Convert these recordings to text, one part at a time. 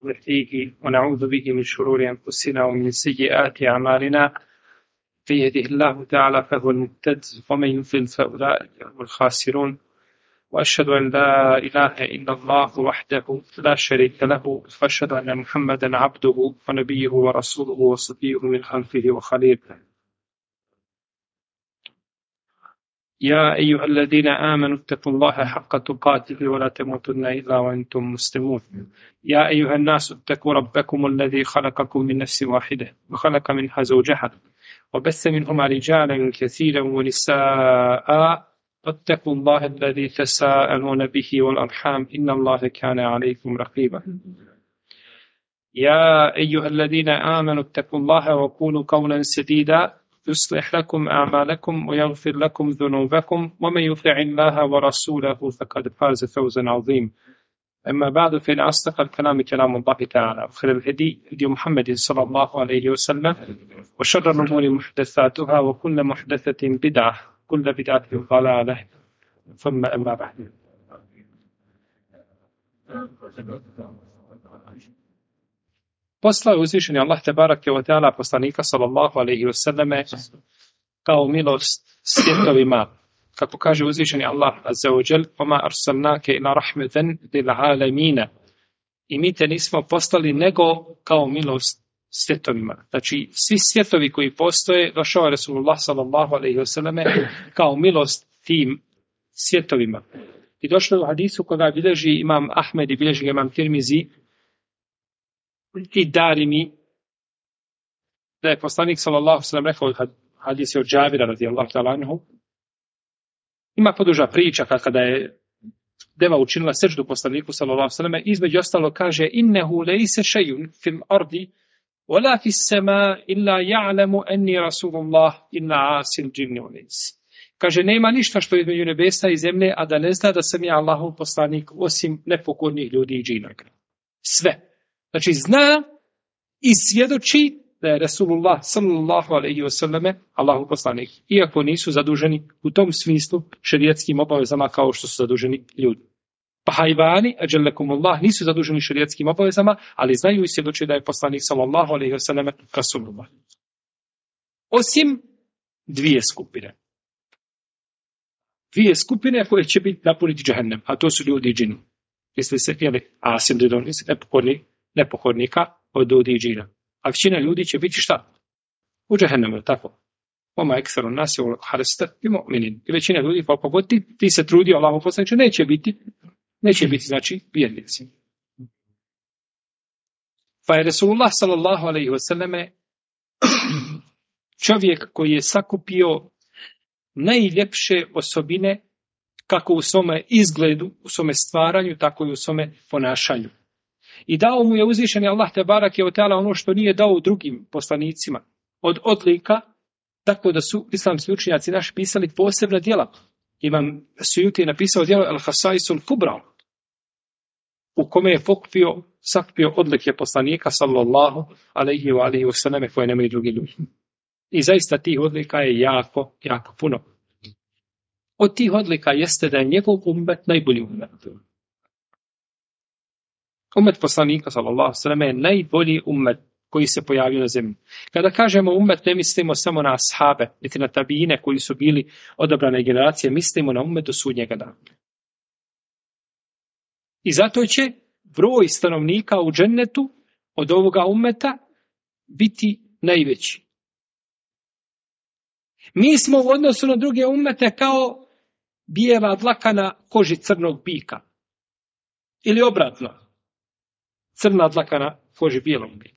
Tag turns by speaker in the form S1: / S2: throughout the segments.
S1: فيه ونعوذ به من شرور أنفسنا ومن سيئات أعمالنا. في يهده الله تعالى فهو المهتد ومن يضلل فأولئك هم الخاسرون. وأشهد أن لا إله إلا الله وحده لا شريك له وأشهد أن محمدا عبده ونبيه ورسوله وصفيه من خلقه وخليله. يا أيها الذين آمنوا اتقوا الله حق تقاته ولا تموتن إلا وأنتم مسلمون. يا أيها الناس اتقوا ربكم الذي خلقكم من نفس واحدة وخلق منها زوجها وبث منهما رجالا كثيرا ونساء واتقوا الله الذي تساءلون به والأرحام إن الله كان عليكم رقيبا. يا أيها الذين آمنوا اتقوا الله وقولوا قولا سديدا يصلح لكم أعمالكم ويغفر لكم ذنوبكم ومن يطع الله ورسوله فقد فاز فوزا عظيما. أما بعد فإن أصدق الكلام كلام الله تعالى وخير الهدي هدي محمد صلى الله عليه وسلم وشر الأمور محدثاتها وكل محدثة بدعة كل بدعة ضلالة ثم أما بعد. Poslao je uzvišeni Allah tebarake ve taala poslanika sallallahu alejhi ve selleme kao milost svjetovima, kako kaže uzvišeni Allah azza wa džel: "Oma arsalnake ila rahmatan lil alamin." I mi te nismo poslali nego kao milost svjetovima. Znači svi svjetovi koji postoje došao je Resulullah sallallahu alejhi ve selleme kao milost tim svjetovima. I došlo je u hadisu koga bilježi imam Ahmed i bilježi imam Tirmizi i Darimi, da je poslanik sallallahu alejhi ve sellem rekao, hadis je od Džabira radijallahu ta'ala anhu, ima poduža priča kada je deva učinila seždu poslaniku sallallahu alejhi ve selleme, između ostalo kaže: "Innehu laysa shay'un fil ardi wala fis sama illa ya'lamu anni rasulullah illa asil jinni wal ins." Kaže, nema ništa što je između nebesa i zemlje, a da ne zna da sam ja Allahov poslanik osim nepokornih ljudi i džina. Sve. Znači zna i svjedoči da je Rasulullah sallallahu alejhi ve selleme Allahov poslanik, iako nisu zaduženi u tom smislu šerijetskim obavezama kao što su zaduženi ljudi. Pa hajvani, ađelekumullah, nisu zaduženi šerijetskim obavezama, ali znaju i svjedoči da je poslanik sallallahu alejhi ve selleme Rasulullah. Osim dvije skupine. Dvije skupine koje će biti napuniti džehennem, a to su ljudi i džini. Misli se, asim džidonisi, nepokornika od ljudi i džina. A većina ljudi će biti šta? U džehennemu, tako. Oma ekseru nasi u hareste i mu'minin. I većina ljudi, koliko god ti se trudi, Allahu poslaniče, neće biti, znači, vjernici. Pa je Resulullah sallallahu alejhi ve selleme čovjek koji je sakupio najljepše osobine kako u svome izgledu, u svome stvaranju, tako i u svome ponašanju. I dao mu je uzvišeni Allah tebarake ve taala ono što nije dao drugim poslanicima od odlika, tako da su islamski učenjaci naši pisali posebna djela. Imam Sujuti napisao djelo Al-Hasaisul Kubra, u kome je sakupio odlike poslanika sallallahu alejhi ve selleme koje nemaju drugi ljudi. I zaista tih odlika je jako, jako puno. Od tih odlika jeste da je njegov ummet najbolji ummet. Ummet poslanika sallallahu alejhi ve selleme je najbolji ummet koji se pojavio na zemlji. Kada kažemo ummet, ne mislimo samo na ashabe, niti na tabijine koji su bili odabrane generacije, mislimo na ummet do sudnjega dana. I zato će broj stanovnika u džennetu od ovoga ummeta biti najveći. Mi smo u odnosu na druge ummete kao bijela dlaka na koži crnog bika. Ili obratno. Crna dlaka na koži bijelog bika.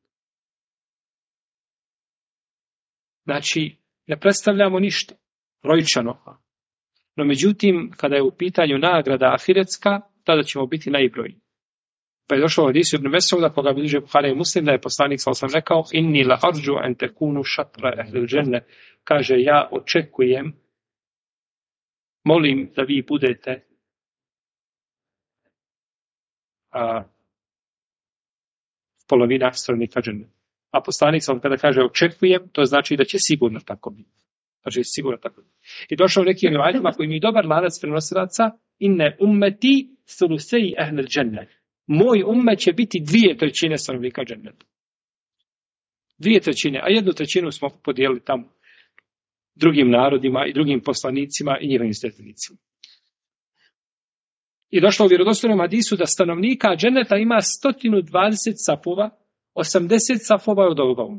S1: Znači, ne predstavljamo ništa brojčano. No međutim, kada je u pitanju nagrada ahiretska, tada ćemo biti najbrojniji. Pa je došlo od hadisu Ibn Mes'uda, koga bilježi Buhari i Muslim, da je poslanik sallallahu alejhi ve sellem rekao: "Inni la arju an takunu shatra ahlil dženne." Kaže, ja očekujem, molim da vi budete polovina stanovnika dženneta. A poslanik sallallahu kada kaže očekujem, to znači da će sigurno tako biti. Znači sigurno tako biti. I došao u nekim rivajetima koji mi dobar lanac prenosilaca: "Inne ummeti sulusei ahlil dženne." moj ummet će biti 2/3 stanovnika dženneta. 2/3, a 1/3 smo podijelili tamo drugim narodima i drugim poslanicima i njihovim sljedbenicima. I došlo u vjerodostojnom hadisu da stanovnika dženneta ima 120 safova, 80 safova od ovoga.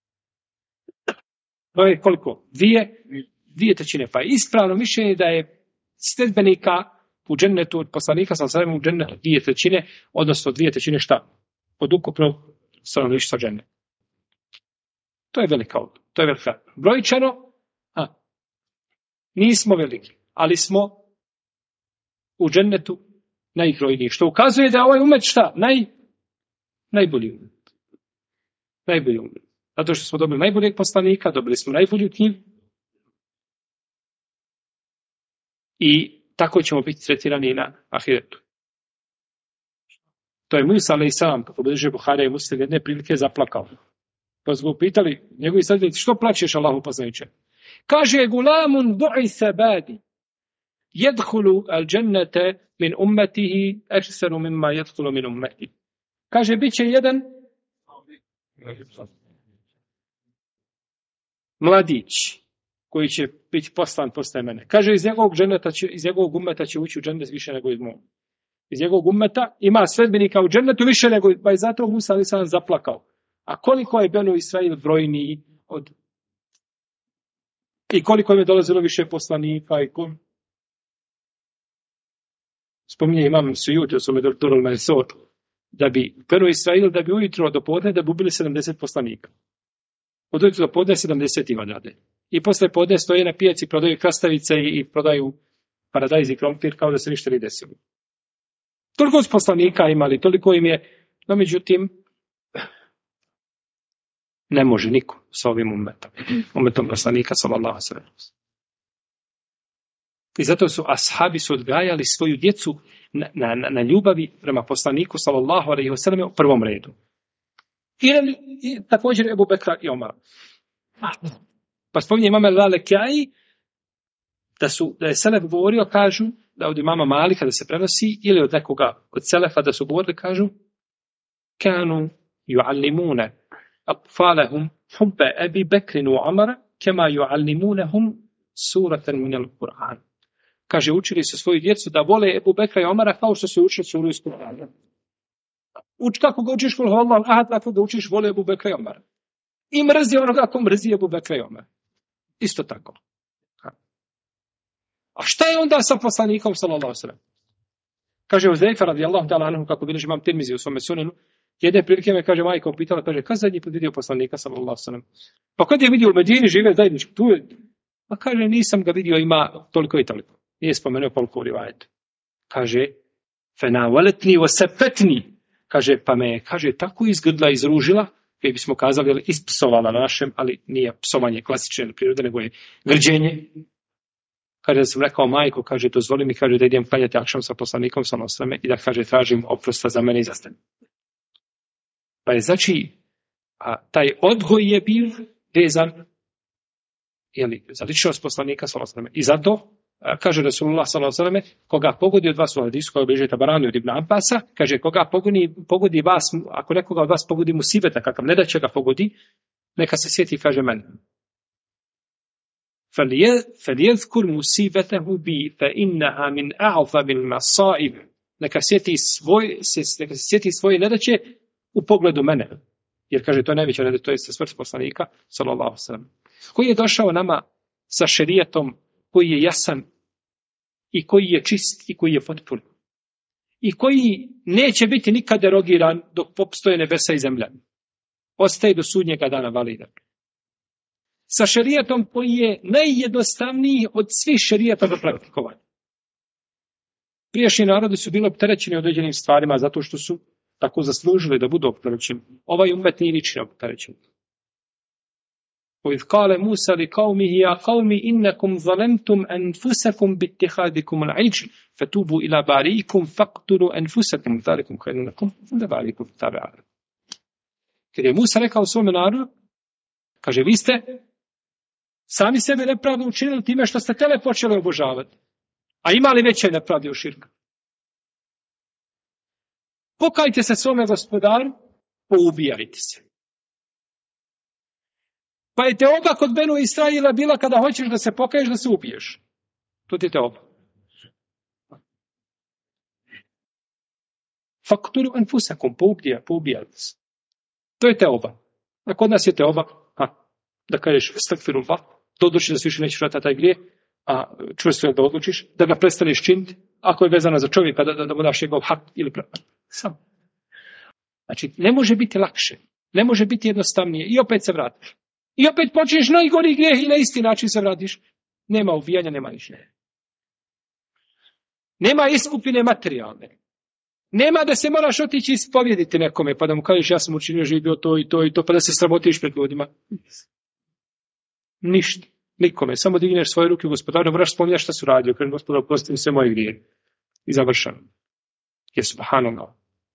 S1: To je koliko? 2/3. Pa je ispravno mišljenje da je sljedbenika u džennetu od poslanika sallallahu u džennetu 2/3, odnosno 2/3 šta? Od ukupnog stanovništva dženneta. To je velika odluka. To je velika. Brojčano, nismo veliki, ali smo u džennetu najbrojniji. Što ukazuje da ovaj umet šta? Najbolji umet. Najbolji umet. Zato što smo dobili najboljeg poslanika, dobili smo najbolju knjigu. I tako ćemo biti tretirani na ahiretu. To je Musa alejhi selam, kako bilježe Buharija i Muslim, jedne prilike zaplakao. Pa su ga upitali njegovi sljedbenici, što plačeš, Allahu poslaniče? Kaže, gulamun bu'itha badi, jedhulu al džennete min ummetihi ekseru mimma jedhulu min ummetihi. Kaže, bit će jedan mladić koji će biti poslan posle mene. Kaže, iz njegovog ummeta će ući u džennet više nego iz mog. Iz njegovog ummeta ima sledbenika u džennetu više nego, pa je zato Musa alejhi selam zaplakao. A koliko je Benu Israil brojniji od... I koliko im je dolazilo više poslanika i spominje imam Sujud, u svome Durul Mansur, da bi Benu Israil, da bi ujutro do podne, da bi ubili 70 poslanika. Od ujutro do podne 70 ima dade. I posle podne stoje na pijaci, prodaju krastavice i prodaju paradajz i krompir kao da se ništa ne desilo. Toliko su poslanika imali, toliko im je, no međutim, ne može niko sa ovim umetom poslanika, sallallahu alejhi ve sellem. I zato su ashabi odgajali svoju djecu na ljubavi prema poslaniku, sallallahu alejhi ve sellem, u prvom redu. I također Ebu Bekra i Omara. Pa spominje imam Lalekjai, da je Selef govorio, kažu, da od imama Malika da se prenosi, ili od nekoga od Selefa da su govorili, kažu, kanu ju'allimune atfalahum hubbe Ebi Bekrin u Omara, kema ju'allimunehum suratan minal Kur'an. Kaže, učili su svoju djecu da vole Ebu Bekra i Omara kao što se učili suru iz Kur'ana. Kako ga učiš kul huvallahu ahad, tako ga učiš vole Ebu Bekra i Omara. I mrzi onoga ako mrzi Ebu Bekra i Omara. Isto tako. A šta je onda sa poslanikom, sallallahu alejhi ve sellem? Kaže Uzejfa radijallahu ta'ala anhu, kako bilježi imam Tirmizi u svome sunenu, jedne prilike me, kaže, majka upitala, kaže, kad zadnji put vidio poslanika, sallallahu alejhi ve sellem? Pa kad je vidio u Medini, žive zajednički, tu je. Pa kaže, nisam ga vidio, ima toliko i toliko. Nije spomenuo koliko u rivajetu. Kaže, fena waletni wasafetni. Kaže, pa me, kaže, tako izgrdla, izružila, koji bismo kazali, ali ispsovala na našem, ali nije psovanje klasične prirode, nego je grđenje. Kaže, da sam rekao, majko, kaže, dozvoli mi, kaže, da idem klanjati akšam sa poslanikom, sa nosrame, i da, kaže, tražim oprosta za mene i za tebe. Pa je, znači, taj odgoj je bio vezan, za ličnost poslanika, sa nosrame. I zato, kaže Rasulullah s.a.v. koga pogodi od vas u hadisu, koja obliže Tabarani od Ibn Abbasa, kaže, koga pogodi vas, ako nekoga od vas pogodi musibeta, kakav ne da će ga pogodi, neka se sjeti, kaže meni. فَلْيَذْكُرْ مُسِيبَتَهُ بِي فَإِنَّهَا مِنْ أَعْظَمِ الْمَصَائِبِ. Neka se sjeti svoje nedaće u pogledu mene. Jer, kaže, to je najveća nedaća, to je smrt poslanika, sallallahu alejhi ve sellem, koji je došao nama sa šerijatom koji je jasan i koji je čist i koji je potpun. I koji neće biti nikad derogiran dok postoje nebesa i zemlja. Ostaje do sudnjega dana validan. Sa šerijatom koji je najjednostavniji od svih šerijata za praktikovanje. Prijašnji narodi su bili opterećeni određenim stvarima zato što su tako zaslužili da budu opterećeni. Ovaj umet nije ničim opterećen. وَإِذْ قَالَ مُوسَى لِقَوْمِهِ يَا قَوْمِ إِنَّكُمْ ظَلَمْتُمْ أَنفُسَكُمْ بِاتِّخَاذِكُمُ الْعِجْلَ فَتُوبُوا إِلَى بَارِئِكُمْ فَاقْتُلُوا أَنفُسَكُمْ ذَلِكُمْ خَيْرٌ لَكُمْ عِندَ بَارِئِكُمْ فَتَابَ. Kad je Musa rekao svome narodu, kaže, vi ste sami sebe nepravdu učinili time što ste tele počeli obožavati. A ima li veće nepravde u širka? Pokajte se svome gospodaru, poubijajte se. Pa je teoba kod Benu Israila bila kada hoćeš da se pokaješ, da se ubiješ. To ti je teoba. Fakturu anfusakum, poubijajte se. To je teoba. A kod nas je teoba, da kažeš stakfirullah, da odlučiš da se više nećeš vratati taj grijeh, a čvrsto je da odlučiš, da ga prestaneš činiti, ako je vezano za čovjeka, da mu daš njegov hak ili sam. Znači, ne može biti lakše, ne može biti jednostavnije i opet se vratiš. I opet počneš najgori grijeh i na isti način se vratiš. Nema uvijanja, nema ništa. Nema iskupine materijalne. Nema da se moraš otići ispovjediti nekome, pa da mu kažeš ja sam učinio živio to i to i to, pa da se sramotiš pred ljudima. Ništa. Nikome. Samo digneš svoje ruke u gospodaru, moraš spominjati šta su radio, kada gospodar oprosti mi sve moje grije. I završano. Je subhanallah.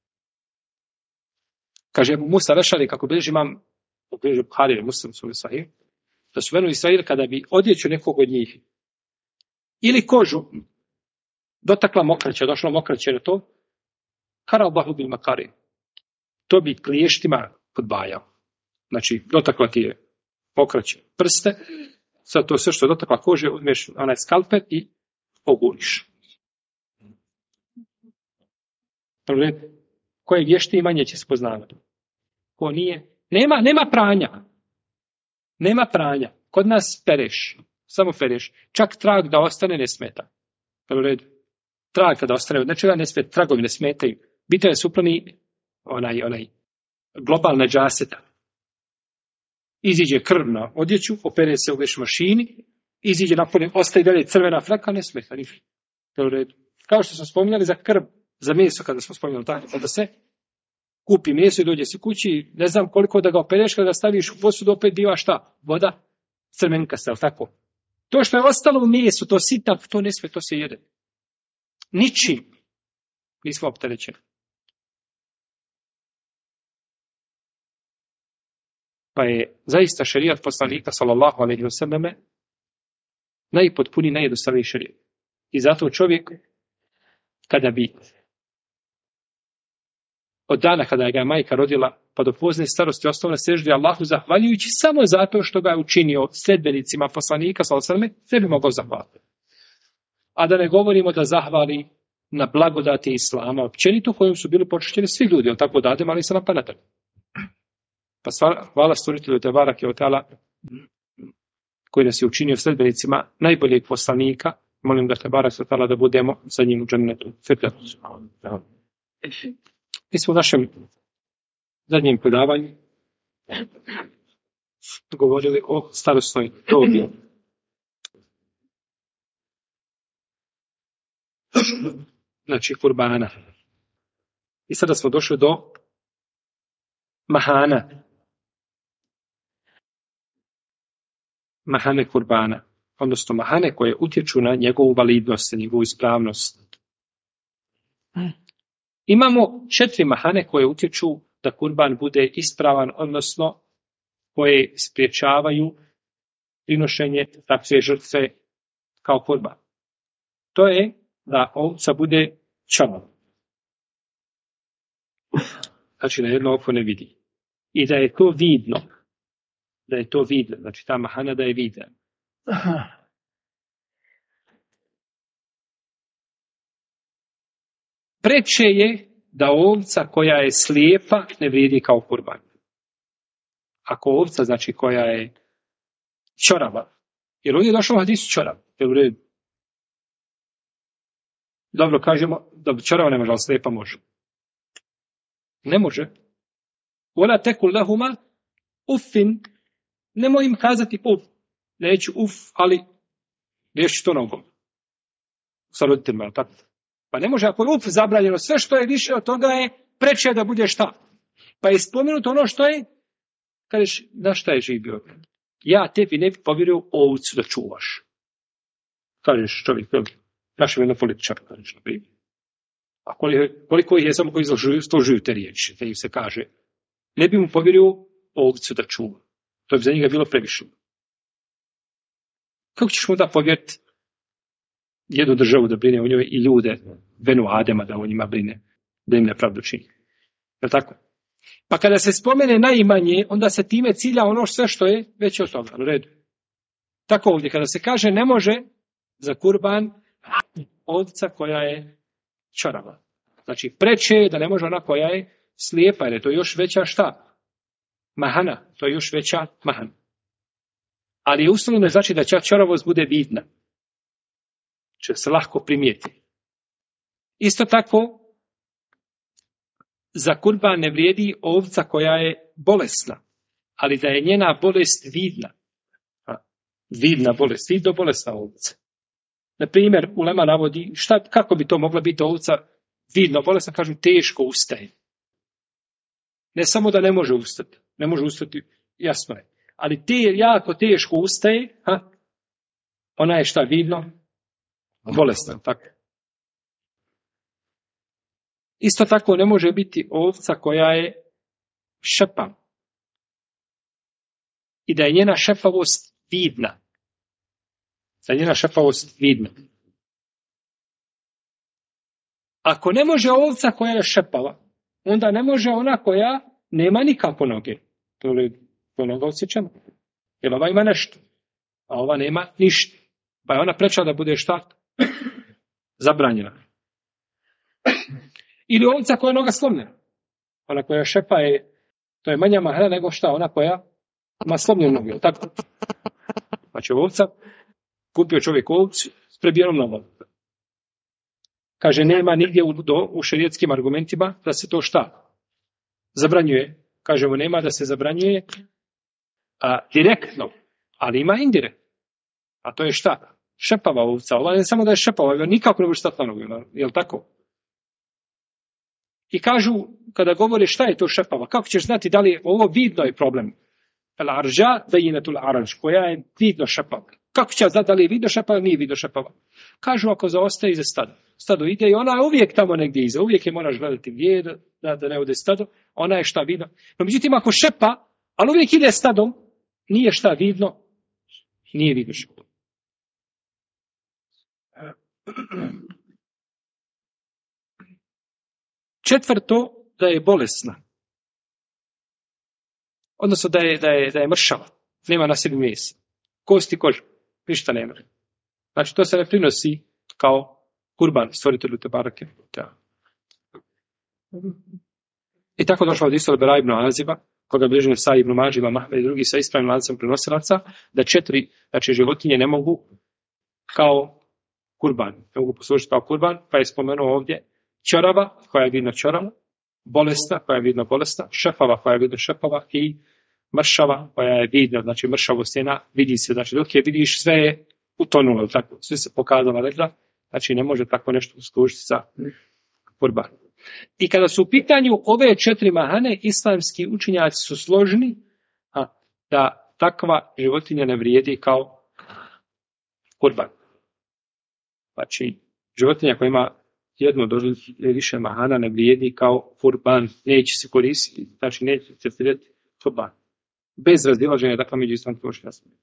S1: Kaže Musa Rešali, kako bilježi imam, bilježi Buhari ili Muslim su Sahih, da su Benu Israil kada bi odjeću nekog od njih ili kožu dotakla mokraće, došlo mokraće na to, karal bahu bil makari. To bi kliještima podbajao. Znači, dotakla ti je mokraće prste, sad to sve što je dotakla kože, uzmeš onaj skalpel i oguriš. Ko je vješti manje će se poznavati. Ko nije. Nema pranja. Nema pranja. Kod nas pereš. Samo pereš. Čak trag da ostane ne smeta. Trag kada ostane, znači ne smeta, tragovi ne smetaju. Bitno je suplani onaj globalna džaseta. Iziđe krv na odjeću, opere se u veš mašini, iziđe napolje, ostaje dalje crvena fleka, ne smeta ništa. Kao što smo spominjali za krv, za meso, kada smo spominjali tako, da se kupi meso i dođe se kući, ne znam koliko da ga opereš, kada ga staviš u posudu, opet biva šta? Voda, crvenkasta, ali tako. To što je ostalo u mesu, to sitav, to ne sme, to se jede. Ničim nismo opterećeni. Pa je zaista šerijat poslanika, sallallahu alejhi ve selleme, najpotpuniji, najjednostavniji šerijat. I zato čovjek, kada bi od dana kada ga je majka rodila, pa do pozne starosti ostao na seždi Allahu, zahvaljujući samo zato što ga je učinio sledbenicima poslanika, sallallahu alejhi ve selleme, sve bi mogao zahvaliti. A da ne govorimo da zahvali na blagodati Islama, općenito kojim su bili počešćeni svi ljudi, on tako dadem, ali se napadatelj. Pa hvala stvoritelju Tebarake ve Teala koji nas je učinio sledbenicima najboljeg poslanika. Molim ga Tebarake ve Teala da budemo sa njim u džennetu. Mi smo u našem zadnjem predavanju govorili o starosnoj dobi. Znači kurbana. I sada smo došli do mahane kurbana, odnosno mahane koje utječu na njegovu validnost, njegovu ispravnost. Imamo 4 mahane koje utječu da kurban bude ispravan, odnosno koje spriječavaju prinošenje takve žrtve kao kurban. To je da ovca bude čava. Znači da jedno oko ne vidi. I da je to vidno. Da je to vidno. Znači ta mahana da je vidna. Preče je da ovca koja je slijepa ne vrijedi kao kurban. Ako ovca, znači koja je čorava. Jer ovdje je došlo u hadisu čorav. Jel u redu? Dobro, kažemo da čorava ne može, ali slijepa može. Ne može. Ola tekul lahuma uffin. Nemoj im kazati uf. Neću uf, ali riješi to nogom. Sa roditeljima, tako? Pa ne može, ako je uf zabranjeno, sve što je više od toga je preče da bude šta. Pa je spomenuto ono što je, kažeš, na šta je živ bio? Ja tebi ne bi povjerio ovcu da čuvaš. Kažeš čovjek, našem jednom političaru, kažeš, na primjer. A koliko ih je samo koji izložuju te riječi, te im se kaže, ne bi mu povjerio ovcu da čuva. To bi za njega bilo previše. Kako ćeš mu da povjeriti jednu državu da brine o njoj i ljude, Benu Adema da o njima brine? da im nepravdu čini. Je tako? Pa kada se spomene najmanje, onda se time cilja ono sve što je već od toga. U redu. Tako ovdje, kada se kaže ne može za kurban ovca koja je čorava. Znači, preče je da ne može ona koja je slijepa, jer je to još veća šta? Mahana. To je još veća mahana. Ali uslovno ne znači da čoravost bude vidna. Će se lahko primijeti. Isto tako, za kurban ne vrijedi ovca koja je bolesna, ali da je njena bolest vidna. Vidna bolest, vidno bolesna ovca. Na primjer, ulema navodi, kako bi to mogla biti ovca vidno bolesna, kažu teško ustaje. Ne samo da ne može ustati, jasno je. Ali jako teško ustaje, ona je šta vidno? Bolesna, tako. Isto tako ne može biti ovca koja je šepa. I da je njena šepavost vidna. Da je njena šepavost vidna. Ako ne može ovca koja je šepava, onda ne može ona koja nema nikako noge. To je noga odsječena. Jer ova ima nešto, a ova nema ništa. Pa je ona preča da bude šta? Zabranjena. Ili ovca koja je noga slomljena. Ona koja šepa to je manja mahana nego šta? Ona koja ima slomljenu nogu. Tako? Znači ovca, kupio čovjek ovcu s prebijenom nogom. Kaže, nema nigdje u šerijetskim argumentima da se to šta? Zabranjuje. Kažemo, nema da se zabranjuje direktno, ali ima indirektno. A to je šta? Šepava ovca. Ova ne samo da je šepava, nikako ne može stati na nogu. Je li tako? I kažu, kada govore šta je to šepava, kako ćeš znati da li je ovo vidno je problem? El-arđa bejinatul arađ, koja je vidno šepava. Kako će znati da li je vidno šepava ili nije vidno šepava? Kažu, ako zaostaje iza stada. Stado ide i ona je uvijek tamo negdje iza. Uvijek je moraš gledati gdje da ne ode stado. Ona je šta vidno. No, međutim, ako šepa, ali uvijek ide stadom, nije šta vidno, nije vidno šepava. Četvrto, da je bolesna. Odnosno da je mršava. Nema na sebi mesa. Kosti, koža. Ništa nema. Znači, to se ne prinosi kao kurban, stvoritelju te barake. I tako došlo od Istola Bera ibn Aziba, koga bližine sa ibn Mađiva, Mahmed i drugi sa ispravnim lancem prenosilaca, da 4 životinje ne mogu kao kurban. Ne mogu poslužiti kao kurban, pa je spomenuo ovdje čorava, koja je vidno čorava, bolesna, koja je vidno bolesna, šepava, koja je vidno šepava i mršava, koja je vidno, znači mršavost njena, vidi se, znači dok je vidiš sve je utonulo, tako, sve se pokazala rekla, znači ne može tako nešto služiti za kurban. I kada su u pitanju ove 4 mahane, islamski učenjaci su složni da takva životinja ne vrijedi kao kurban. Znači, životinja koja ima jedno do više mahana ne vrijedi kao kurban, neće se koristiti, znači neće se vrijedi kurban. Bez razilaženja, dakle, među islamskim učenjacima.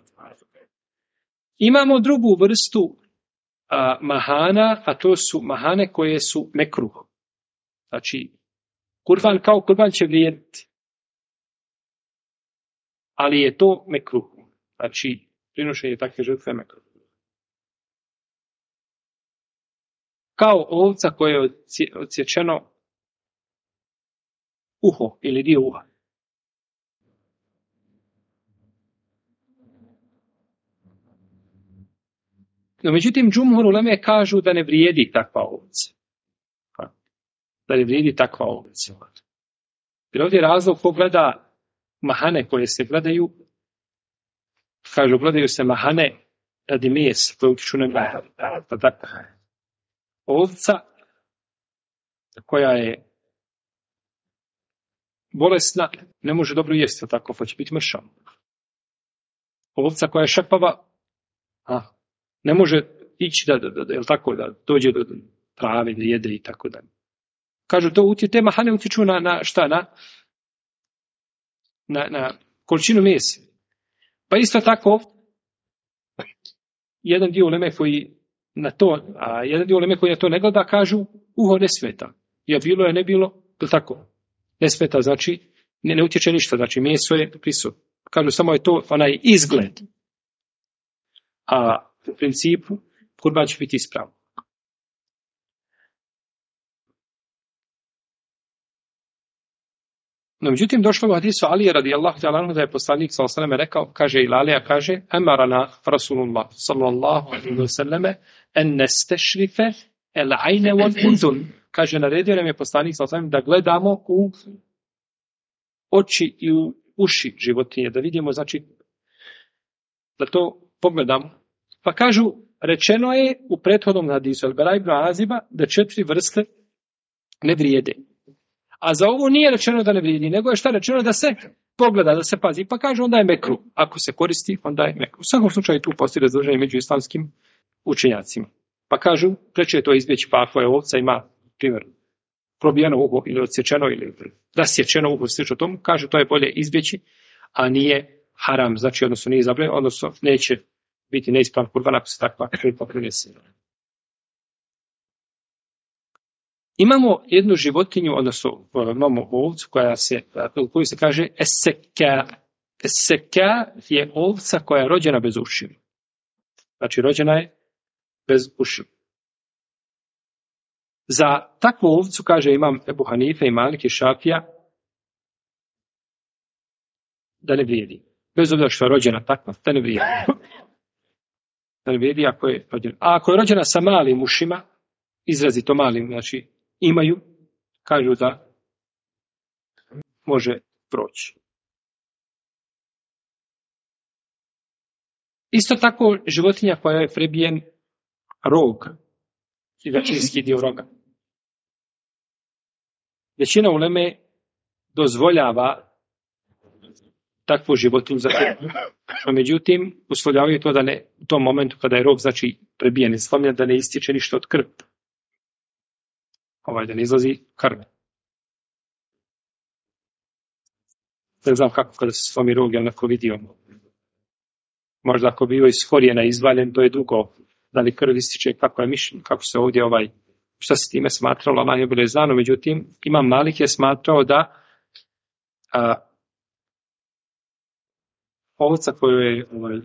S1: Imamo drugu vrstu mahana, a to su mahane koje su mekruh. Znači, kurban kao kurban će vrijediti. Ali je to mekruh. Znači, prinošenje takve žrtve mekruh. Kao ovca koje je odsječeno uho ili dio uha. No, međutim, džumhur uleme kažu da ne vrijedi takva ovca. Da ne vrijedi takva ovca. Jer ovdje je razlog ko gleda mahane koje se gledaju, kažu gledaju se mahane radi mesa koje utiču na gleda. Ovca koja je bolesna ne može dobro jesti, tako hoće biti mršava. Ovca koja je šepava ne može ići da dođe do trave, da jede i tako dalje. Kažu, te mahane utječu na šta? Na količinu mesa. Pa isto tako, jedan dio uleme koji na to ne gleda, kažu, uho ne smeta. Ja bilo je, ne bilo, to tako. Ne smeta, znači, ne utječe ništa, znači meso je prisutno. Kažu, samo je to onaj izgled. A u principu, kurban će biti ispravno. No, međutim, došlo u hadisu Alije radijallahu ta'ala anhu da je poslanik sallallahu alejhi ve sellem rekao, kaže Ilalija, kaže, amarana Rasulullah sallallahu alejhi ve selleme en nestešrife el ajne wal udhun. Kaže, naredio nam je poslanik sallallahu alejhi ve sellem da gledamo u oči i u uši životinje, da vidimo, znači, da to pogledamo. Pa kažu, rečeno je u prethodnom hadisu Al-Bara ibn Aziba da 4 vrste ne vrijede. A za ovo nije rečeno da ne vrijedi, nego je šta rečeno da se pogleda, da se pazi. Pa kaže, onda je mekru. Ako se koristi, onda je mekru. U svakom slučaju tu postoji razdruženje među islamskim učenjacima. Pa kažu, preče je to izbjeći, pa ako je ovca ima, primjer, probijeno uho ili odsječeno ili rasječeno uho, slično tomu, kažu, to je bolje izbjeći, a nije haram, znači, odnosno nije zabranjeno, odnosno neće biti neispravan kurban ako se takva kripa prinese. Imamo jednu životinju, odnosno imamo ovcu koju se kaže eseka. Eseka je ovca koja je rođena bez ušiju. Znači rođena je bez ušiju. Za takvu ovcu, kaže imam Ebu Hanife i Malik i Šafija, da ne vrijedi. Bez obzira što je rođena takva, da ne vrijedi. Da ne vrijedi ako je rođena. A ako je rođena sa malim ušima, izrazito malim, znači imaju, kažu da može proći. Isto tako životinja koja je prebijen rog i većinski dio roga. Većina uleme dozvoljava takvu životinju za hranu. Međutim, uslovljavaju to da ne u tom momentu kada je rog znači prebijen i slomljen, da ne ističe ništa od krvi. Da ne izlazi krv. Ne znam kako kada se slomi rog, jel neko vidio. Možda ako bio iz korijena izvaljen, to je dugo. Da li krv ističe, kako je mišljenje, kako se ovdje šta se time smatralo, Allah je bilo znano. Međutim, Imam Malik je smatrao da ovca koju je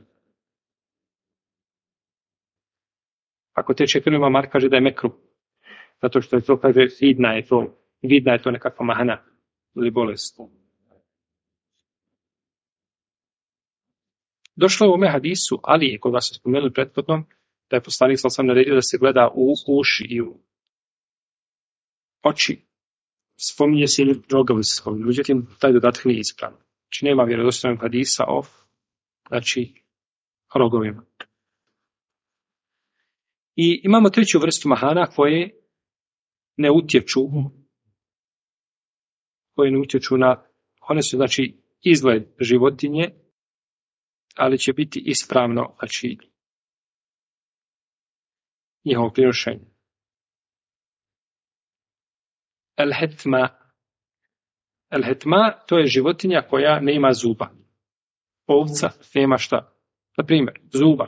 S1: ako teče krv, Imam Malik kaže da je mekruh. Zato što je to, kaže, vidna je to nekakva mahana ili bolest. Došlo je u ome hadisu, ali kod vas se spomenuli prethodnom, da je poslanik sam naredio da se gleda u uši i u oči. Spominje se ili rogovi se spominje. Međutim, taj dodatak nije ispravan. Znači, nema vjerodostojnog hadisa o, znači, rogovima. I imamo treću vrstu mahana koje ne utječu na, one su znači izgled životinje, ali će biti ispravno, znači njihovo prinošenje. El-hetma, to je životinja koja ne ima zuba. Ovca nema šta? Na primjer, zuba.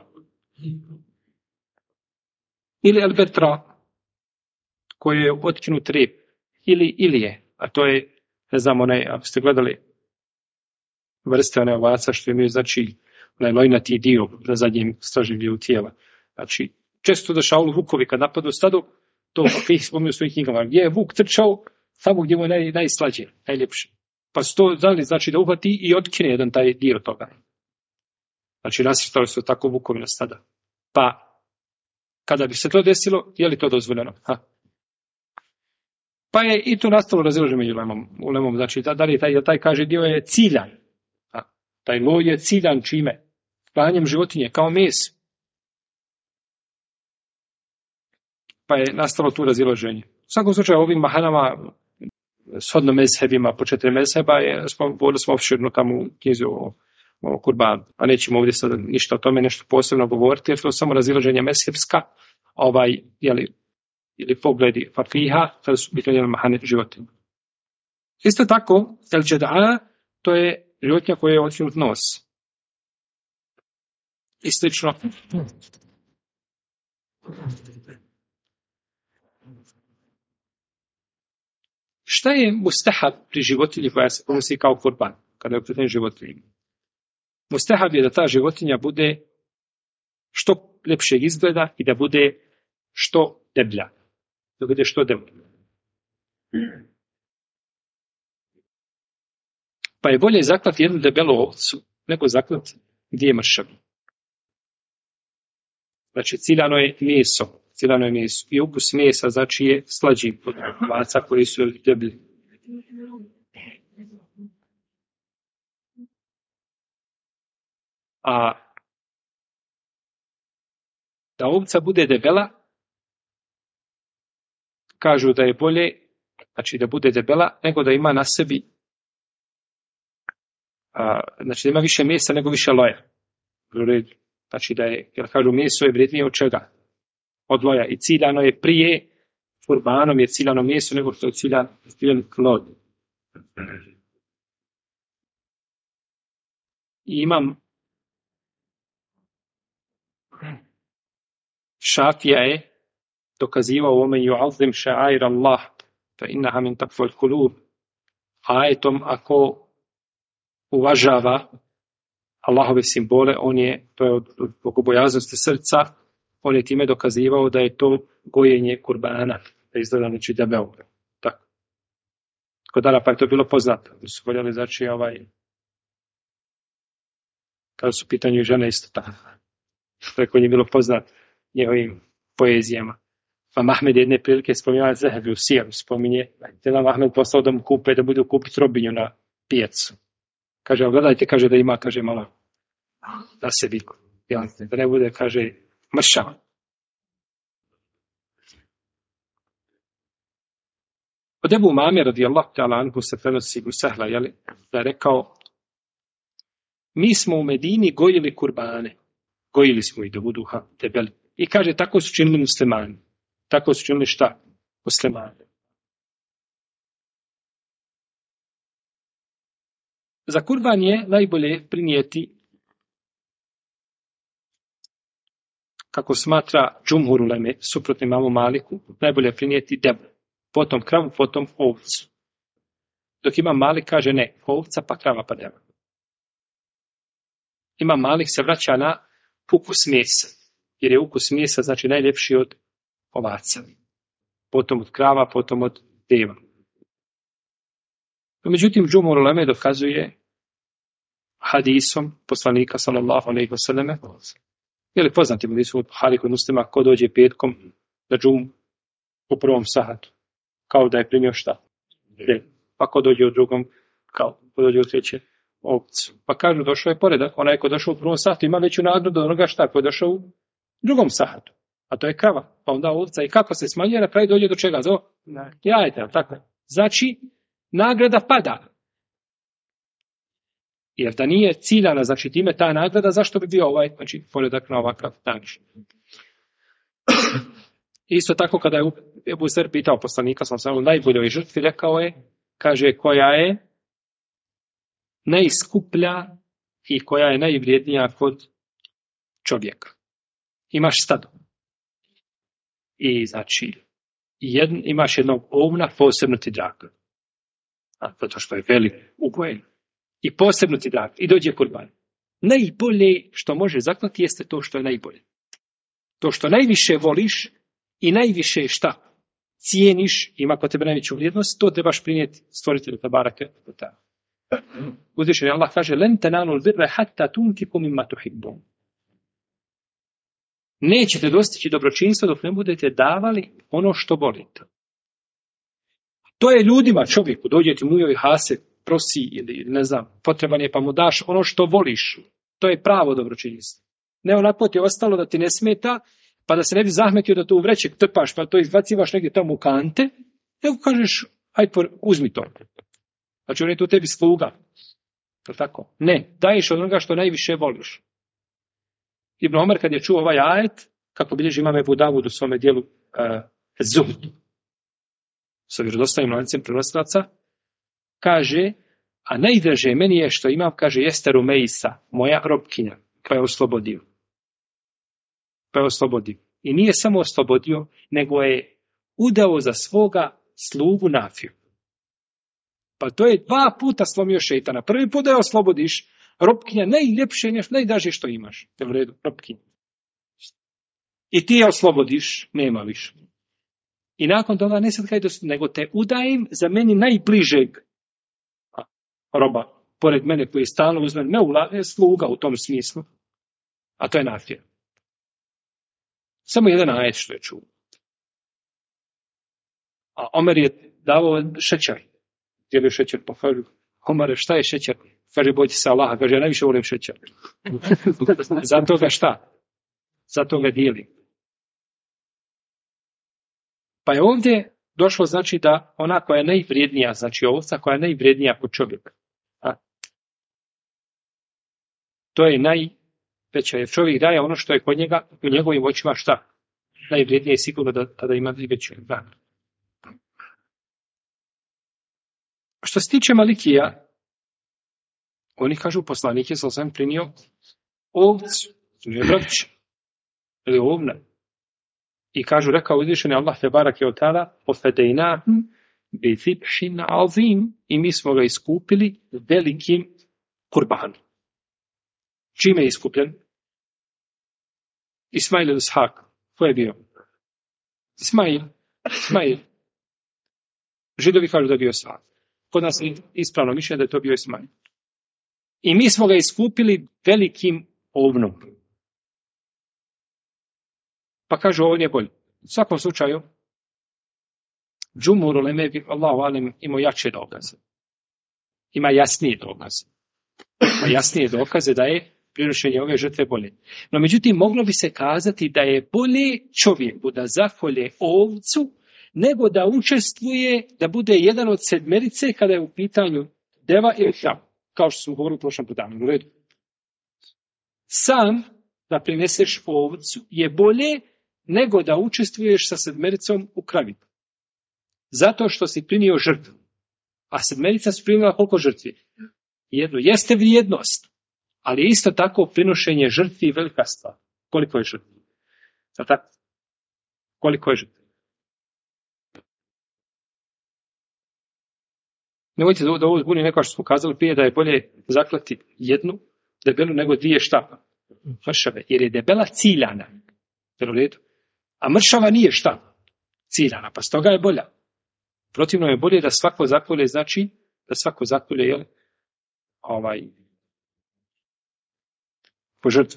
S1: Ili el-betra, koji je otkinut rep, ili je, a to je, ne znam, ako ste gledali vrste one ovaca što imaju, znači, onaj lojnati dio na zadnjem straživlju tijela. Znači, često dešavalo vukovi kad napadu stado, to spominju u svojim knjigama, gdje je vuk trčao, tamo gdje mu je najslađe, najljepše. Pa su to znali, znači, da uhvati i otkine jedan taj dio toga. Znači, nasrtali su tako vukovi na stada. Pa, kada bi se to desilo, je li to dozvoljeno? Pa je i tu nastalo razilaženje među ulemom, znači da li taj kaže dio je ciljan. Taj loj je ciljan čime? Klanjem životinje, kao meso. Pa je nastalo tu razilaženje. U svakom slučaju ovim mahanama, shodno mezhebima, po 4 mezheba, govorili smo opširno tamo u knjizi o kurbanu. A nećemo ovdje sad ništa o tome nešto posebno govoriti, jer to je samo razilaženje mezhebska, ili pogledi fakiha, kada su pitanje mahane životinje. Isto tako, el-đeda'a, to je životinja koja je otkinut nos. I slično. Šta je mustahab pri životinji koja se ponosi kao kurban, kada je u pitanju životinji? Mustahab je da ta životinja bude što ljepšeg izgleda i da bude što deblja. Da bude što deblja. Pa je bolje zaklati jednu debelu ovcu nego zaklati dvije mršave. Znači, ciljano je meso. Ciljano je meso. I ukus mesa, znači, je slađi od ovaca koji su deblji. A da ovca bude debela, kažu da je bolje, znači da bude debela, nego da ima na sebi, znači da ima više mesa nego više loja. Znači da je, jer kažu, meso je vrijednije od čega? Od loja. I ciljano je prije, kurbanom je ciljano meso nego što je ciljan klod. I imam Šafija je dokazivao ome ju'azim ša'air Allah fa innaha min takful kulub. Ajetom ako uvažava Allahove simbole, to je od bogobojaznosti srca, on je time dokazivao da je to gojenje kurbana, da izgleda neći debel. Tako. Kod Arapa je to bilo poznato. Da su voljeli, znači, kada su pitanju žene isto tako. Preko nje bilo poznato njegovim poezijama. Pa Mahmed jedne prilike spominjava Zehebi u Sijaru, spominje, te nam Mahmed poslao da mu kupe, da budu kupiti robinju na pijacu. Kaže, gledajte, kaže da ima, kaže malo da se viku. Da ne bude, kaže, mršava. Od Ebu Umame radijallahu ta'ala anhu se prenosi u Sehla, da je rekao, mi smo u Medini gojili kurbane. Gojili smo ih do buduha debeli. I kaže, tako su činili muslimani. Tako su činili šta? Muslimani. Za kurban je najbolje prinijeti, kako smatra džumhur uleme, suprotno imamu Maliku, najbolje prinijeti debu. Potom kravu, potom ovcu. Dok Imam Malik kaže ne, ovca pa krava pa deba. Imam Malik se vraća na ukus mesa, jer je ukus mesa znači najljepši od ovaca. Potom od krava, potom od deva. Međutim, džumhur uleme dokazuje hadisom poslanika sallallahu alejhi ve selleme. Je li poznati hadisu od Buhari kod Muslima, ko dođe petkom na džum u prvom sahatu, kao da je primio šta? Pa ko dođe u drugom, kao ko dođe u treće, ovcu. Pa kažu, došao je poredak, onaj ko došao u prvom sahatu ima veću nagradu od onoga šta, ko je došao u drugom sahatu. A to je krava, pa onda ovca. I kako se smanjuje, na kraju dođe do čega? Do jajeta, tako. Znači, nagrada pada. Jer da nije ciljana, znači time ta nagrada, zašto bi bio znači, poredak na ovakav način? Isto tako kada je Ebu Zer pitao poslanika, sam u najboljoj žrtvi, rekao je, kaže, koja je najskuplja i koja je najvrijednija kod čovjeka. Imaš stado. I znači, imaš jednog ovna, posebno ti drago. Zato što je velik, ugojen. I posebno ti drago. I dođe kurban. Najbolje što može zaklati jeste to što je najbolje. To što najviše voliš i najviše šta cijeniš, ima kod tebe najveću vrijednost, to trebaš prinijeti stvoritelju tabaraka. Uzvišeni Allah kaže, len tenanul birra hatta tunfiqu mimma tuhibbun. Nećete dostići dobročinstvo dok ne budete davali ono što volite. To je ljudima, čovjeku, dođe ti mu i hase, prosi ili ne znam, potreban je pa mu daš ono što voliš. To je pravo dobročinstvo. Ne onako ti je ostalo da ti ne smeta, pa da se ne bi zahmetio da to u vrećeg trpaš, pa to izbacivaš negdje tamo u kante, nego kažeš, aj uzmi to. Znači on je tu tebi sluga. Tako? Ne, daješ od onoga što najviše voliš. Ibn Omer kad je čuo ovaj ajet, kako bilježi imam Ebu Davud u svome dijelu Zuhd, sa vjerodostojnim lancem prenosilaca, kaže, a najdraže meni je što imam, kaže, jeste Rumeisa, moja robkinja, koja je oslobodio. I nije samo oslobodio, nego je udao za svoga slugu Nafiju. Pa to je 2 puta slomio šejtana. Prvi put da je oslobodiš, robkinja najljepše, najdraže što imaš. U redu, robkinja. I ti je oslobodiš, nema više. I nakon toga ne sad kaj nego te udajem za meni najbližeg roba, pored mene koji je stalno uz mene, ne sluga u tom smislu, a to je nafija. Samo jedan ajet što je čuo. A Omer je davao šećer. Dijelio šećer po kažu, Omare, šta je šećer? Kaže, bojte se Allaha. Kaže, ja najviše volim šećer. Zato ga šta? Zato ga dijelim. Pa je ovdje došlo, znači, da ona koja je najvrijednija, znači ovca koja je najvrijednija kod čovjeka. To je najveća, jer čovjek daje ono što je kod njega, u njegovim očima šta? Najvrijednije je sigurno da tada ima veću. Da. Što se tiče Malikija, oni kažu poslanik je sam primio ovcu, žebrač, ili ovna. I kažu, rekao uzvišeni Allah te barak je od tada, ofedejnahum bi zibšin azim, i mi smo ga iskupili velikim kurbanom. Čime je iskupljen? Ismail ili Ishak. Ko je bio? Ismail. Židovi kažu da je bio Ishak. Kod nas je ispravno mišljenje da je to bio Ismail. I mi smo ga iskupili velikim ovnom. Pa kažu, ovo nije bolje. U svakom slučaju, džumhur uleme bi, Allahu alem, imao jače dokaze. Ima jasnije dokaze. Ima jasnije dokaze da je prinošenje ove žrtve bolje. No, međutim, moglo bi se kazati da je bolje čovjeku da zakolje ovcu, nego da učestvuje, da bude jedan od 7 kada je u pitanju deva ili hram. Kao što smo govorili u prošlom predavanju. U redu. Sam da prineseš ovcu je bolje nego da učestvuješ sa 7 u kravi. Zato što si prinio žrtvu. A 7 su primila koliko žrtvi? Jedno. Jeste vrijednost, ali je isto tako prinošenje žrtvi velika stvar. Koliko je žrtvi? Koliko je žrtvi? Nemojte da ovo zbuni neko što smo kazali prije da je bolje zaklati jednu debelu nego 2 šta? Mršave. Jer je debela ciljana. A mršava nije šta? Ciljana. Pa stoga je bolja. Protivno je bolje da svako zakolje, znači da svako zakolje po žrtvu.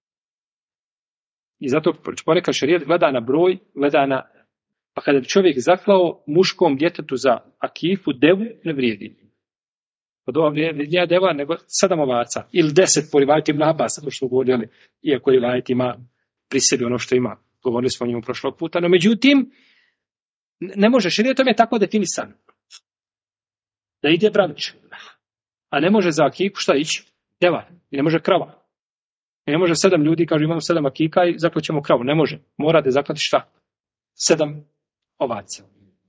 S1: I zato ponekad šerijat gleda na broj, pa kada bi čovjek zaklao muškom djetetu za akifu, devu, ne vrijedi. Od ova vrijednija deva nego 7 ovaca. Ili 10 po rivajti Ibn Abasa, to što govorili, iako rivajt ima pri sebi ono što ima. Govorili smo o njemu prošlog puta. No, međutim, ne može, šerijatom je tako definisan. Da ide bravić. A ne može za akiku šta ići? Deva. I ne može krava. I ne može 7 ljudi, kažu imamo 7 akika i zaklaćemo kravu. Ne može. Mora da zaklati šta? 7 ovaca.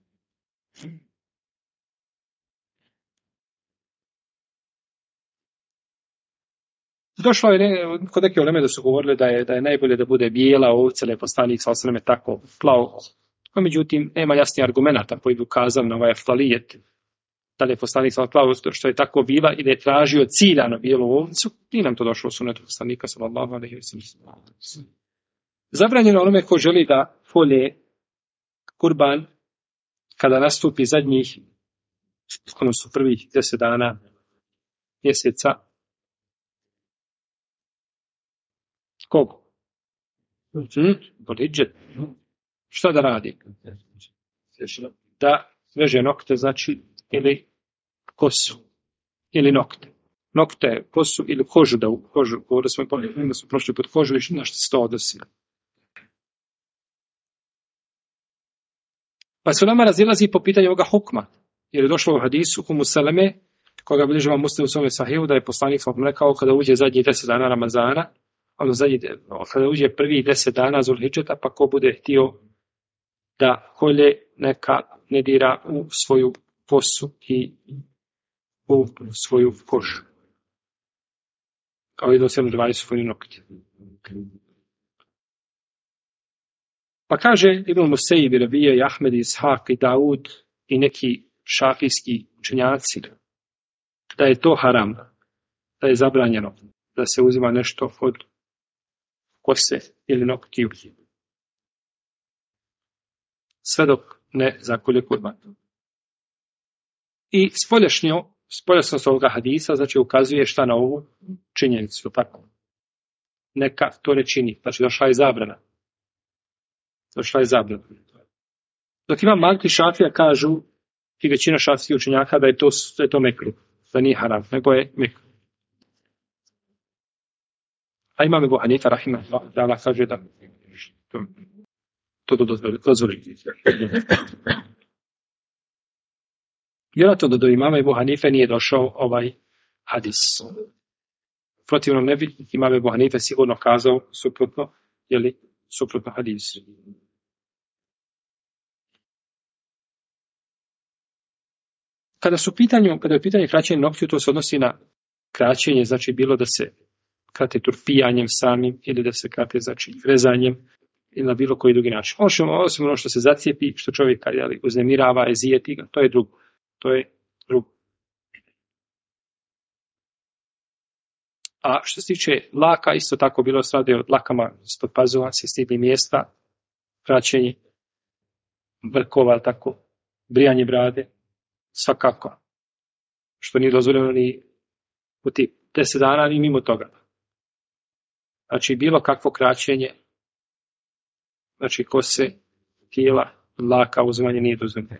S1: Došlo je kod neke uleme da su govorili da je najbolje da bude bijela ovca, ili je poslanik sa osreme tako plavo. No, međutim, nema jasnih argumenata koji bi ukazali na ovaj aftalijet. Da li je poslanik sa plavo što je tako bila i da je tražio ciljano bijelu ovcu, nije nam to došlo u sunetu poslanika sallallahu alejhi ve sellem. Zabranjeno onome ko želi da kolje kurban kada nastupi zadnjih, odnosno prvih 10 dana mjeseca. Koliko? Bolidžet. Šta da radi? Da veže nokte, znači, ili kosu, ili nokte. Nokte, kosu ili kožu, govorili smo prošli put kožu, i na što se to odnosi. Pa se nama razilazi po pitanju ovoga hukma, jer je došlo u hadisu Umu Seleme, koga bilježi Muslim u svome sahihu, da je poslanik sam rekao kada uđe zadnjih 10 dana Ramazana, kada uđe prvih 10 dana Zulhidžeta, pa ko bude htio da kolje, neka ne dira u svoju kosu i u svoju kožu. Kao i dosljedno 20 svoju nokti. Pa kaže Ibn Musejib, Rabija i Ahmed, Ishak i Daud i neki šafijski učenjaci da je to haram, da je zabranjeno da se uzima nešto od kose ili noktiju. Sve dok ne zakolje kurban. I spoljašnost ovoga hadisa, znači ukazuje šta na ovu činjenicu, tako. Neka to ne čini, znači došla je zabrana. Dok ima Malik i Šafija kažu, i većina šafijskih učenjaka, da je to mekruh, da nije haram, nego je mekruh. A imam Ebu Hanifa, rahimahullah, da Allah kaže da to dozvoli. Vjerojatno da do imama Ebu Hanife nije došao ovaj hadis. Protivno ne bi imam Ebu Hanife sigurno kazao suprotno hadisu. Kada je pitanje kraćenja noktiju, to se odnosi na kraćenje, znači bilo da se krate turpijanjem samim ili da se krate znači rezanjem ili na bilo koji drugi način. Osim ono što se zacijepi, što čovjek uznemirava, ezijeti ga, to je drugo. A što se tiče laka, isto tako bilo se radi o lakama ispod pazova, se stidnih mjesta, kraćenje brkova, tako, brijanje brade, svakako. Što nije dozvoljeno ni u tih 10 dana, ni mimo toga. Znači, bilo kakvo kraćenje, znači kose, tijela, laka, uzimanje nije dozvoljeno.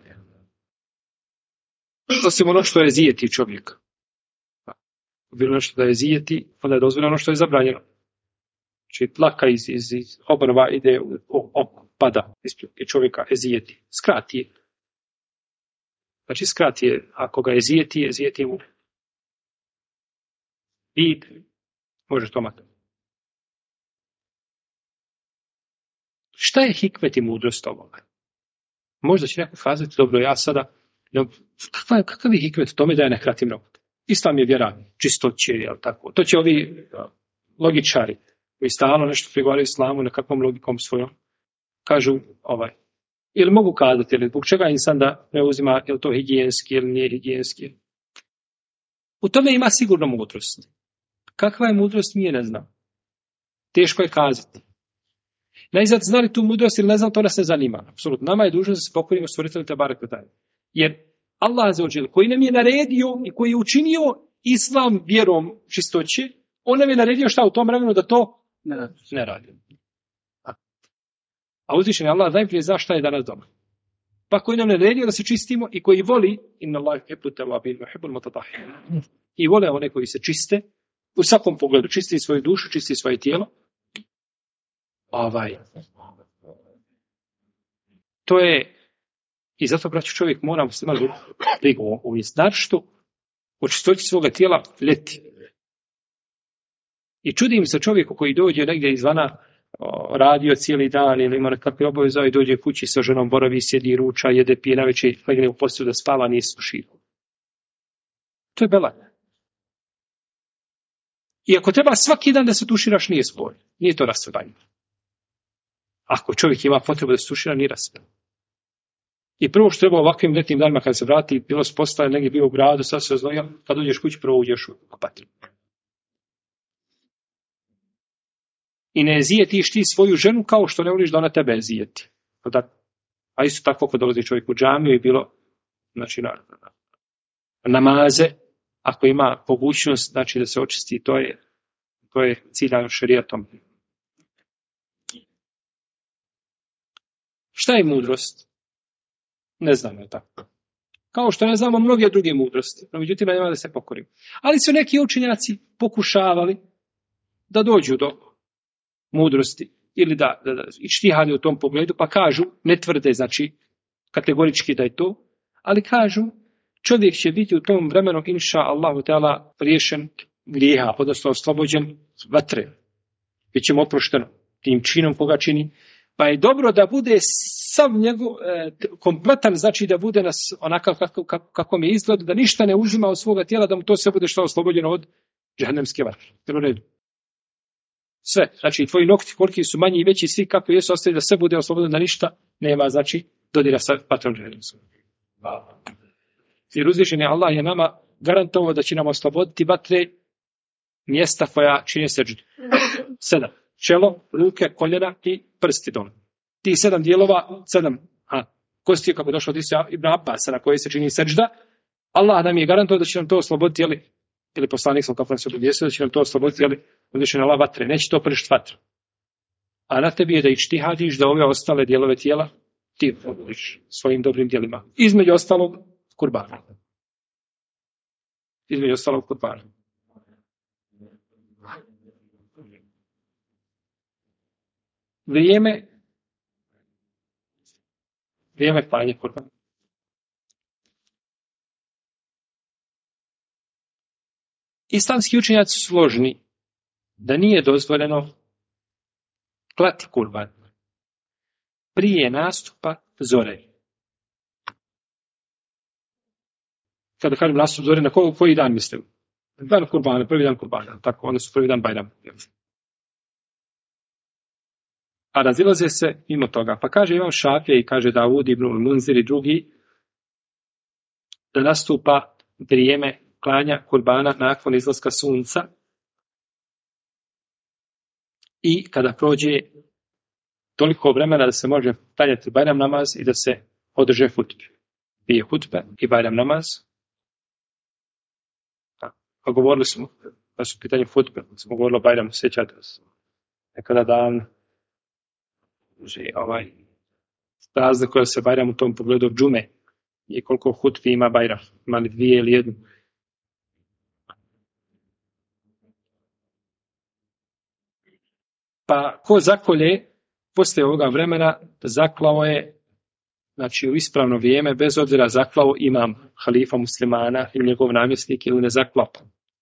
S1: Osim ono što je zijeti čovjek. Bilo nešto da je zijeti, onda je dozvoljeno ono što je zabranjeno. Znači, tlaka iz obrva ide pada ispred čovjeka ezijeti. Skrati je. Znači, skrati je. Ako ga ezijeti mu vid, može to mati. Šta je hikmet i mudrost ovoga? Možda će neko kazati, dobro, ja sada, kakav je hikmet tome da ja ne kratim nogu? Islam je vjera čistoće, jel tako? To će ovi logičari koji stalno nešto prigovaraju islamu nekakvom logikom svojom. Kažu ili mogu kazati, ili zbog čega insan da ne uzima, je li to higijenski ili nije higijenski. U tome ima sigurno mudrost. Kakva je mudrost, mi je ne znam. Teško je kazati. Najzad znali tu mudrost ili ne znam, to nas ne zanima. Apsolutno. Nama je dužno da se pokorimo stvoritelju te barek taj. Jer Allah azza koji nam je naredio i koji je učinio islam vjerom čistoće, on nam je naredio šta u tom vremenu da to ne radi. A uzvišen je Allah najprije zna šta je danas dobro. Pa koji nam naredio da se čistimo i koji voli inna Allah yuhibbul mutatahhirin. I vole one koji se čiste u svakom pogledu, čisti svoju dušu, čisti svoje tijelo. To je i zato, braću, čovjek mora imati brigu o iznarštu, o čistoći svoga tijela ljeti. I čudim se čovjeku koji dođe negdje izvana, radio cijeli dan ili ima nekakve obaveze i dođe kući sa ženom, boravi, sjedi, ruča, jede, pije navečer i legne u postelju da spava, nije sušio. To je bela. I ako treba svaki dan da se tuširaš, nije spoj. Nije to rasvedanje. Ako čovjek ima potrebu da se tušira, nije rasvedanje. I prvo što treba ovakvim letnim danima kada se vrati, bilo se postave, negdje bio u gradu, sad se oznojio, kad uđeš kući, prvo uđeš u kupatinu. I ne ezijetiš ti svoju ženu kao što ne voliš da ona tebe ezijeti. A isto tako kad dolazi čovjek u džamiju i bilo, znači namaze, ako ima mogućnost, znači da se očisti, to je ciljano šerijatom. Šta je mudrost? Ne znam je tako. Kao što ne znamo mnoge druge mudrosti. No, međutim, nema da se pokorimo. Ali su neki učenjaci pokušavali da dođu do mudrosti ili da ištihade u tom pogledu, pa kažu, ne tvrde, znači, kategorički da je to, ali kažu, čovjek će biti u tom vremenu, inša Allahu Teala, riješen grijeha, odnosno oslobođen vatre. Biće mu oprošteno tim činom koga čini. Pa je dobro da bude sav njegov kompletan, znači da bude nas onakav kako mi je izgled, da ništa ne uzima od svoga tijela, da mu to sve bude što oslobođeno od džehennemske vatre. Sve, znači tvoji nokti koliki su manji i veći, svi kako jesu ostali, da sve bude oslobođeno, da ništa nema, znači dodira sa vatrom džehennemskom. Jer uzvišeni Allah je nama garantovao da će nam osloboditi vatre mjesta koja čine seđdu. 7. Čelo, ruke, koljena i prsti dole. Ti 7 dijelova, 7 kosti, kako je došlo od Ibn Abbasa na koje se čini seđda, Allah nam je garantovao da će nam to osloboditi, ili poslanik sam kako nam se obavijestio da će nam to osloboditi, uzvišeni Allah vatre. Neće to pršiti vatru. A na tebi je da ičtihadiš da ove ostale dijelove tijela ti voliš svojim dobrim dijelima. Između ostalog kurbana. Između ostalog kurbana. Vrijeme klanja kurbana. Islamski učenjaci su složni da nije dozvoljeno klati kurban prije nastupa zore. Kada kažem nastup zore, na koji dan mislim? Dan kurbana, prvi dan kurbana, tako, onda su prvi dan Bajram. A razilaze se mimo toga. Pa kaže Imam Šafija i kaže Davud ibn Munzir i drugi da nastupa vrijeme klanja kurbana nakon izlaska sunca i kada prođe toliko vremena da se može klanjati Bajram namaz i da se održe hutbe. Dvije hutbe i Bajram namaz. Pa govorili smo da su pitanje hutbe, smo govorili o Bajramu, sjećate se. Nekada dan razlikuje se Bajram u tom pogledu od džume i koliko hutbi ima Bajram, ima li 2 ili 1. Pa ko zakolje poslije ovoga vremena, zaklao je, znači u ispravno vrijeme, bez obzira zaklao imam halifa muslimana ili njegov namjesnik ili ne zaklao.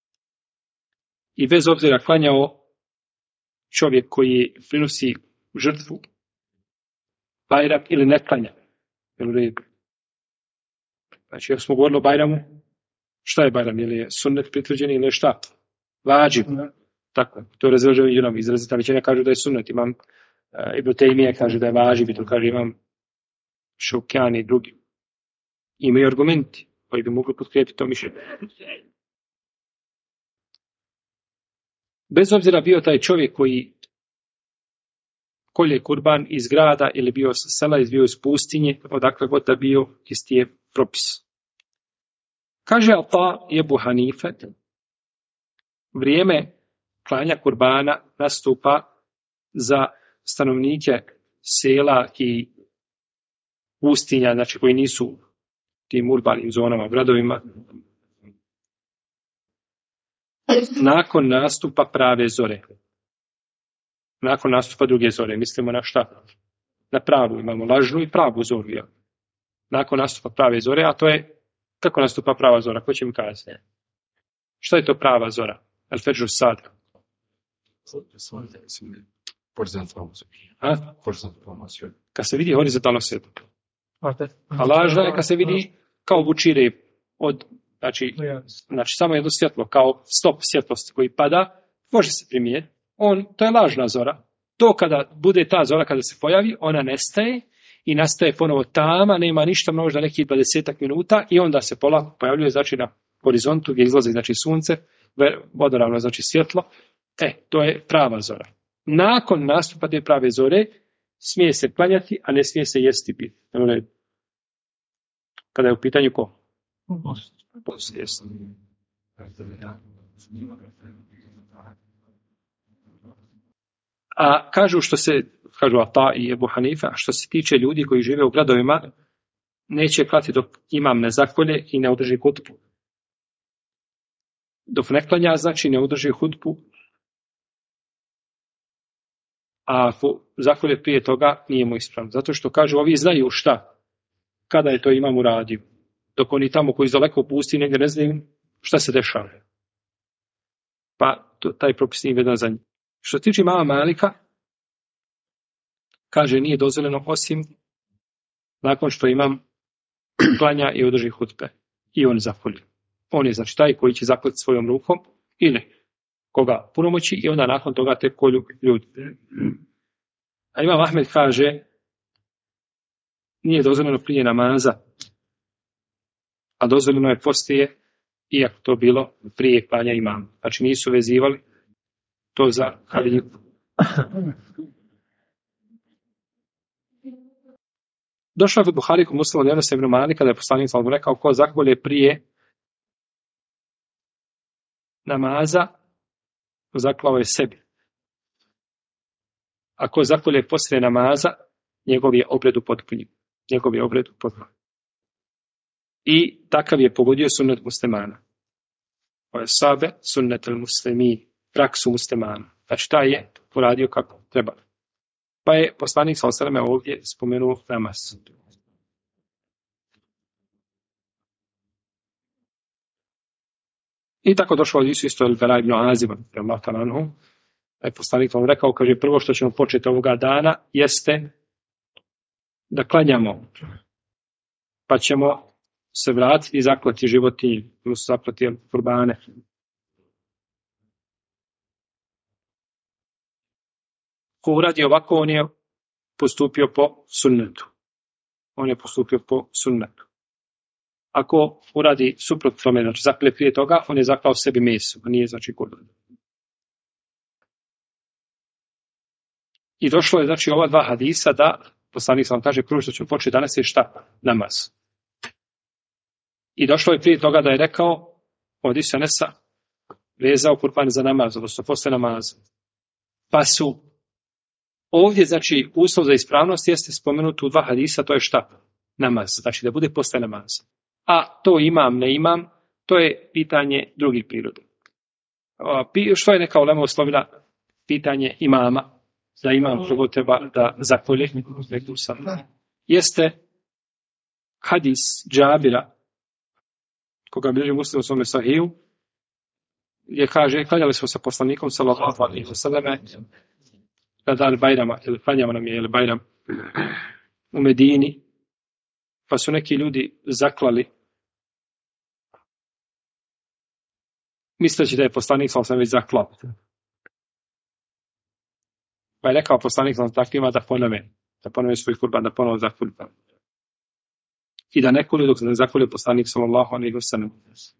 S1: I bez obzira klanjao čovjek koji prinosi žrtvu, Bajram ili ne klanja. Znači, ako smo govorili o Bajramu, šta je Bajram? Je li je sunnet pritvrđeni ili je šta? Vađib. Tako, to je razređeno izrazita većina kažu da je sunnet. Imam Ibn Tejmije kaže da je vađib, i to kaže imam Šaukjani i drugi. Imaju argumenti koji bi mogli potkrijepiti to mišljenje. Bez obzira bio taj čovjek koji kolje kurban iz grada ili bio sa sela, bio iz pustinje, odakle god da bio, isti je propis. Kaže Ata i Ebu Hanife, vrijeme klanja kurbana nastupa za stanovnike sela i pustinja, znači koji nisu tim urbanim zonama, gradovima, nakon nastupa prave zore. Nakon nastupa druge zore, mislimo na šta? Na pravu, imamo lažnu i pravu zoru. Ja. Nakon nastupa prave zore, a to je, kako nastupa prava zora? Ko će mi kazati? Šta je to prava zora? El Fedžu Sad. Kad se vidi horizontalno svjetlo. A lažna je kad se vidi kao vučire od, znači samo jedno svjetlo, kao stop svjetlosti koji pada, može se primijeniti. To je lažna zora. To kada bude ta zora, kada se pojavi, ona nestaje i nastaje ponovo tama, nema ništa, možda nekih 20 minuta i onda se polako pojavljuje, znači na horizontu gdje izlazi, znači sunce, vodoravno, znači svjetlo. To je prava zora. Nakon nastupa te prave zore, smije se klanjati, a ne smije se jesti piti. Kada je u pitanju ko? Post jesti. A kažu Ata i Ebu Hanife, a što se tiče ljudi koji žive u gradovima, neće klati dok imam ne zakolje i ne održi hutbu. Dok ne klanja, znači ne održi hutbu, a ako zakolje prije toga nije mu ispravno. Zato što kažu, ovi znaju šta, kada je to imam uradio. Dok oni tamo koji daleko pusti negdje ne znaju šta se dešava. Pa taj propis nije vedan za njih. Što se tiče imama Malika, kaže nije dozvoljeno osim nakon što imam klanja i održi hutbe. I on zakolje. On je znači taj koji će zaklati svojom rukom ili koga punomoći i onda nakon toga tek kolju ljudi. A Imam Ahmed kaže nije dozvoljeno prije namaza a dozvoljeno je poslije, iako to bilo prije klanja imama. Znači nisu vezivali to za halifu. Došao je kod Buhari kod Muslima od Enesa ibn Malika da je poslanik sallallahu rekao ko zakolje prije namaza, zaklao je sebi. Ako zakolje poslije namaza, njegov je obred upotpunjen. I takav je pogodio sunnet muslimana. Ovo je sabe sunnet al-muslimi, praksu muslimana. Znači taj je uradio kako treba. Pa je poslanik sallallahu ovdje spomenuo namaz. I tako došlo od isto El-Bara ibn Aziba, da je poslanik vam rekao, kaže, prvo što ćemo početi ovoga dana jeste da klanjamo, pa ćemo se vratiti i zaklati životinje, zaklati kurbane. Ko uradi ovako, on je postupio po sunnetu. Ako uradi suprotno tome, znači zaklje prije toga, on je zaklao sebi meso, a nije znači kurban. I došlo je znači ova dva hadisa da poslanik sam kaže prvo što ćemo početi danas je šta? Namaz. I došlo je prije toga da je rekao od Enesa vezao kurban za namaz, odnosno posle namaza. Pa su ovdje, znači, uslov za ispravnost jeste spomenuto u dva hadisa, to je šta? Namaz, znači da bude posle namaza. A to imam, ne imam, to je pitanje drugih prirode. Što je neka ulema oslovila pitanje imama, da imam prvo treba da zakolje, jeste hadis Džabira, koga bilježi Muslim u svome sahiju, gdje kaže, klanjali smo sa poslanikom, sallallahu alejhi ve selleme, na dan Bajrama, ili klanjamo nam je, ili Bajram, u Medini, pa su neki ljudi zaklali, misleći da je poslanik sam već zaklao. Pa je rekao poslanik sam takvima da ponove svoj kurban, da ponovo zakolju. I da nekoli dok se ne zakolju poslanik sallallahu alejhi ve sellem.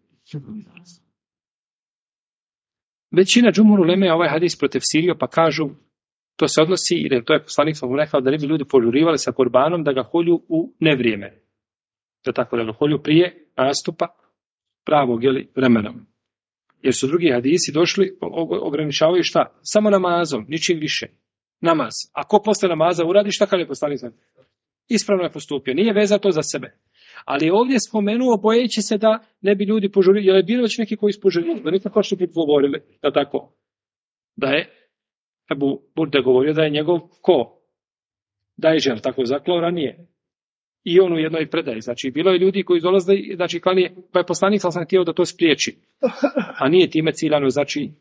S1: Većina džumhur uleme ovaj hadis protefsirio, pa kažu to se odnosi, jer to je poslanik sam rekao da ne bi ljudi požurivali sa kurbanom da ga kolju u nevrijeme. Da tako da ga kolju prije nastupa pravog vremena. Jer su drugi hadisi došli, ograničavaju šta? Samo namazom, ničim više. Namaz. A ko posle namaza uradi, šta kaže poslanik sam? Ispravno je postupio. Nije vezao to za sebe. Ali je ovdje spomenuo, bojeći se da ne bi ljudi požurili, jer je bilo već neki koji ispožurili, da nikako što bi govorili, da tako. Da je Ebu Burde govorio da je njegov ko? Dajđel, tako zaklao ranije. I on u jednoj predaji. Znači, bilo je ljudi koji dolazili, znači, klanje, pa je poslanik sam htio da to spriječi. A nije time ciljano, znači,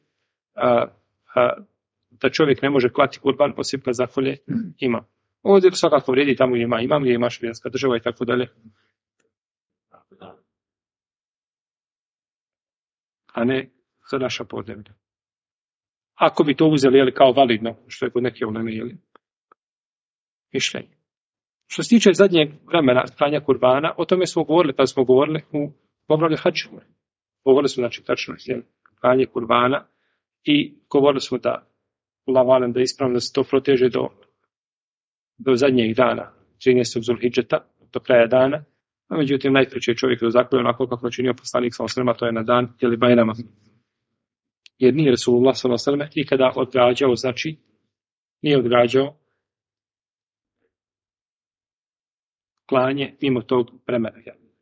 S1: da čovjek ne može klati kurban, osim kad zakolje ima. Ovdje svakako vrijedi tamo ima. Imam li je mašrijanska država i tako dalje. A ne za naša podneblja. Ako bi to uzeli kao validno, što je kod neke uleme mišljenje. Što se tiče zadnjeg vremena klanja kurbana, o tome smo govorili, kada smo govorili u poglavlju Hadžu. Govorili smo, znači, tačno klanje kurbana i govorili smo da Allahualem da je ispravno da se to proteže do zadnjeg dana, 13. Zulhidžeta, do kraja dana, a međutim najpreće je čovjek da zakolje onako kako je činio poslanik sallallahu alejhi ve sellem, to je na dan ili Bajrama. Jer nije Resulullah sallallahu alejhi ve sellem ikada odgađao, znači nije odgađao klanje mimo tog vremena.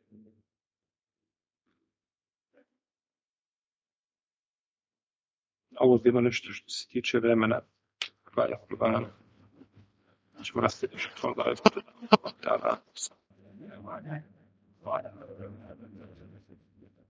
S1: Ovo je bilo nešto što se tiče vremena klanja kurbana. Ćemo nastaviti što da